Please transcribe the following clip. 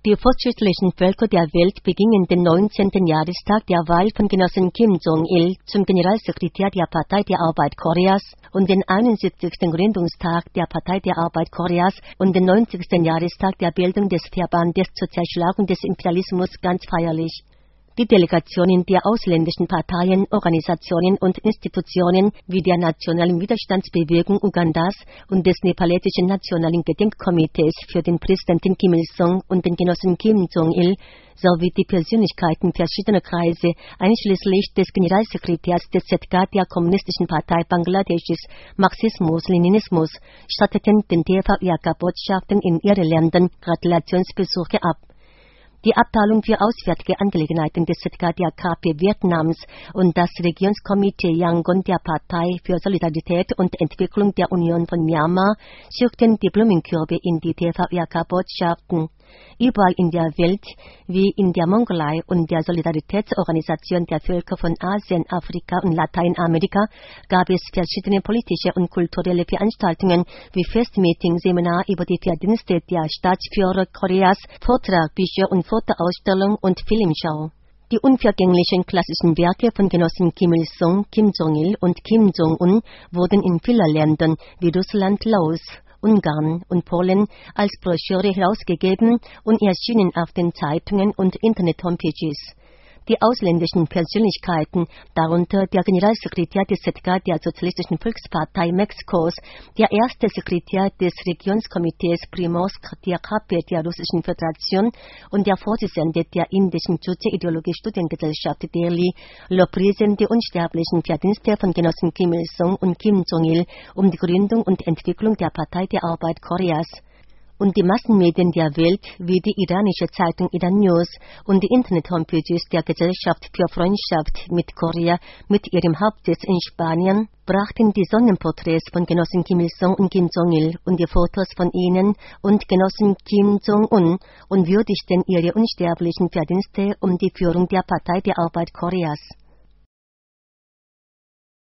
Die fortschrittlichen Völker der Welt begingen den 19. Jahrestag der Wahl von Genossen Kim Jong-il zum Generalsekretär der Partei der Arbeit Koreas und den 71. Gründungstag der Partei der Arbeit Koreas und den 90. Jahrestag der Bildung des Verbandes zur Zerschlagung des Imperialismus ganz feierlich. Die Delegationen der ausländischen Parteien, Organisationen und Institutionen wie der Nationalen Widerstandsbewegung Ugandas und des nepalesischen Nationalen Gedenkkomitees für den Präsidenten Kim Il-sung und den Genossen Kim Jong-il sowie die Persönlichkeiten verschiedener Kreise, einschließlich des Generalsekretärs des ZK der Kommunistischen Partei Bangladesches Marxismus-Leninismus, statteten den TV-IHK-Botschaften in ihren Ländern Gratulationsbesuche ab. Die Abteilung für Auswärtige Angelegenheiten des ZK der KP Vietnams und das Regionskomitee Yangon der Partei für Solidarität und Entwicklung der Union von Myanmar schürten die Blumenkörbe in die TV-IHK-Botschaften. Überall in der Welt, wie in der Mongolei und der Solidaritätsorganisation der Völker von Asien, Afrika und Lateinamerika, gab es verschiedene politische und kulturelle Veranstaltungen wie Festmeeting, Seminar über die Verdienste der Staatsführer Koreas, Vortrag, Bücher und Fotoausstellung und Filmschau. Die unvergänglichen klassischen Werke von Genossen Kim Il-sung, Kim Jong-il und Kim Jong-un wurden in vielen Ländern wie Russland, Laos, Ungarn und Polen als Broschüre herausgegeben und erschienen auf den Zeitungen und Internet-Homepages. Die ausländischen Persönlichkeiten, darunter der Generalsekretär des ZK der Sozialistischen Volkspartei Mexikos, der erste Sekretär des Regionskomitees Primorsk der KP der Russischen Föderation und der Vorsitzende der indischen Juche-Ideologie-Studiengesellschaft Delhi, lobpriesen die unsterblichen Verdienste von Genossen Kim Il-sung und Kim Jong-il um die Gründung und Entwicklung der Partei der Arbeit Koreas. Und die Massenmedien der Welt, wie die iranische Zeitung Iran News und die Internet-Homepages der Gesellschaft für Freundschaft mit Korea mit ihrem Hauptsitz in Spanien, brachten die Sonnenporträts von Genossen Kim Il-sung und Kim Jong-il und die Fotos von ihnen und Genossen Kim Jong-un und würdigten ihre unsterblichen Verdienste um die Führung der Partei der Arbeit Koreas.